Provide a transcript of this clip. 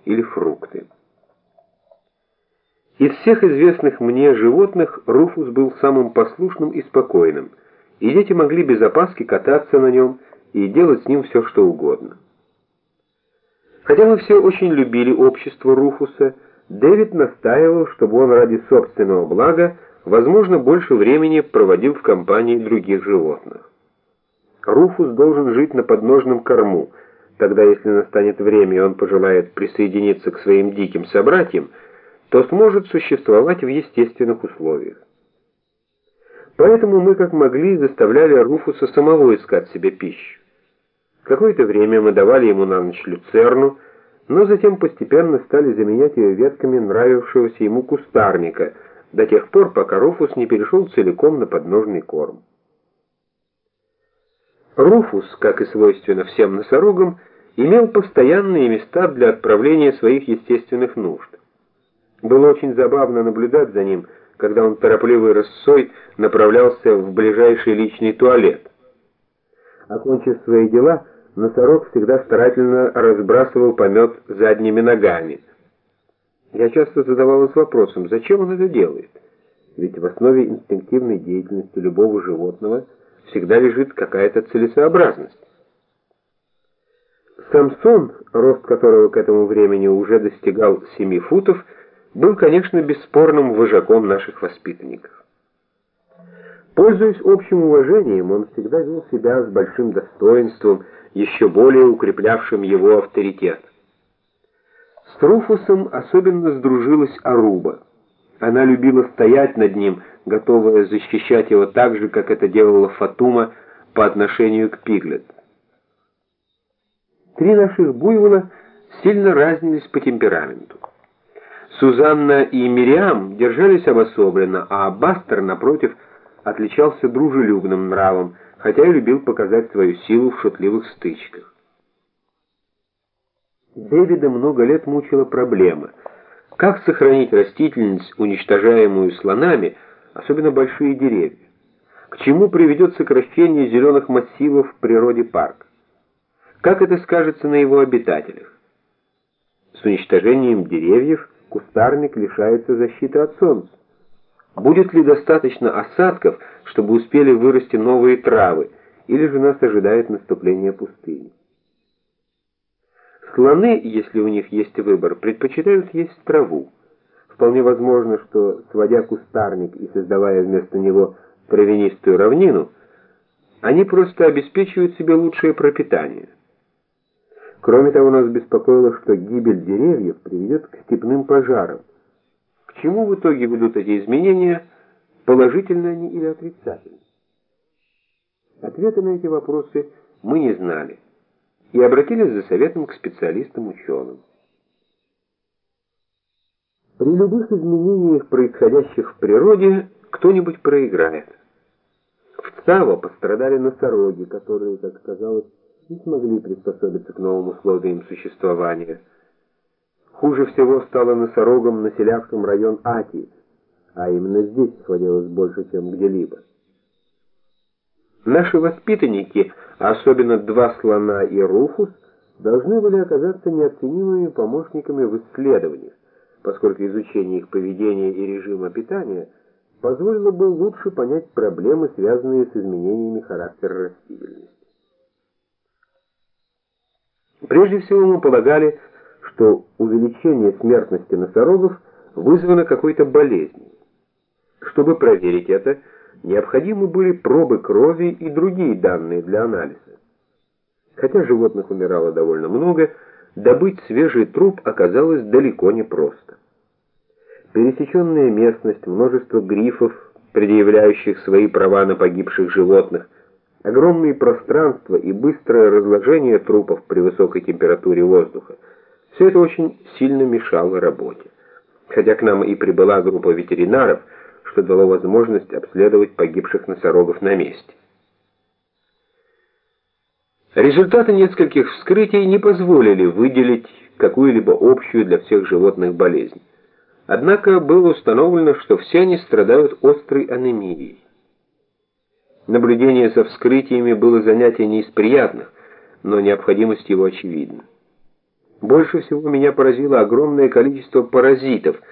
или фрукты. Из всех известных мне животных Руфус был самым послушным и спокойным, и дети могли без опаски кататься на нем и делать с ним все, что угодно. Хотя мы все очень любили общество Руфуса, Дэвид настаивал, чтобы он ради собственного блага, возможно, больше времени проводил в компании других животных. Руфус должен жить на подножном корму, тогда если настанет время и он пожелает присоединиться к своим диким собратьям, то сможет существовать в естественных условиях. Поэтому мы как могли заставляли Руфуса самого искать себе пищу. Какое-то время мы давали ему на ночь люцерну, но затем постепенно стали заменять ее ветками нравившегося ему кустарника, до тех пор, пока Руфус не перешел целиком на подножный корм. Руфус, как и свойственно всем носорогам, имел постоянные места для отправления своих естественных нужд. Было очень забавно наблюдать за ним, когда он торопливой рысцой направлялся в ближайший личный туалет. Окончив свои дела, носорог всегда старательно разбрасывал помет задними ногами. Я часто задавалась вопросом, зачем он это делает? Ведь в основе инстинктивной деятельности любого животного всегда лежит какая-то целесообразность. Самсон, рост которого к этому времени уже достигал 7 футов, был, конечно, бесспорным вожаком наших воспитанников. Пользуясь общим уважением, он всегда вел себя с большим достоинством, еще более укреплявшим его авторитет. С Руфусом особенно сдружилась Аруба. Она любила стоять над ним, готовая защищать его так же, как это делала Фатума по отношению к Пиглет. 3 наших буйвола сильно разнились по темпераменту. Сузанна и Мириам держались обособленно, а Бастер, напротив, отличался дружелюбным нравом, хотя и любил показать свою силу в шутливых стычках. Дэвида много лет мучила проблема: как сохранить растительность, уничтожаемую слонами, особенно большие деревья? К чему приведет сокращение зеленых массивов в природе парка? Как это скажется на его обитателях? С уничтожением деревьев кустарник лишается защиты от солнца. Будет ли достаточно осадков, чтобы успели вырасти новые травы, или же нас ожидает наступление пустыни? Слоны, если у них есть выбор, предпочитают есть траву. Вполне возможно, что, сводя кустарник и создавая вместо него травянистую равнину, они просто обеспечивают себе лучшее пропитание. Кроме того, нас беспокоило, что гибель деревьев приведет к степным пожарам. К чему в итоге ведут эти изменения, положительны они или отрицательны? Ответы на эти вопросы мы не знали и обратились за советом к специалистам-ученым. При любых изменениях, происходящих в природе, кто-нибудь проиграет. В Цаво пострадали носороги, которые, как казалось, не смогли приспособиться к новым условиям существования. Хуже всего стало носорогам, населявшим район Аки, а именно здесь сходилось больше, чем где-либо. Наши воспитанники, а особенно 2 слона и Руфус, должны были оказаться неоценимыми помощниками в исследованиях, поскольку изучение их поведения и режима питания позволило бы лучше понять проблемы, связанные с изменениями характера растительности. Прежде всего мы полагали, что увеличение смертности носорогов вызвано какой-то болезнью. Чтобы проверить это, необходимы были пробы крови и другие данные для анализа. Хотя животных умирало довольно много, добыть свежий труп оказалось далеко не просто. Пересеченная местность, множество грифов, предъявляющих свои права на погибших животных, огромные пространства и быстрое разложение трупов при высокой температуре воздуха — все это очень сильно мешало работе. Хотя к нам и прибыла группа ветеринаров, что дало возможность обследовать погибших носорогов на месте. Результаты нескольких вскрытий не позволили выделить какую-либо общую для всех животных болезнь. Однако было установлено, что все они страдают острой анемией. Наблюдение за вскрытиями было занятие не из приятных, но необходимость его очевидна. Больше всего меня поразило огромное количество паразитов,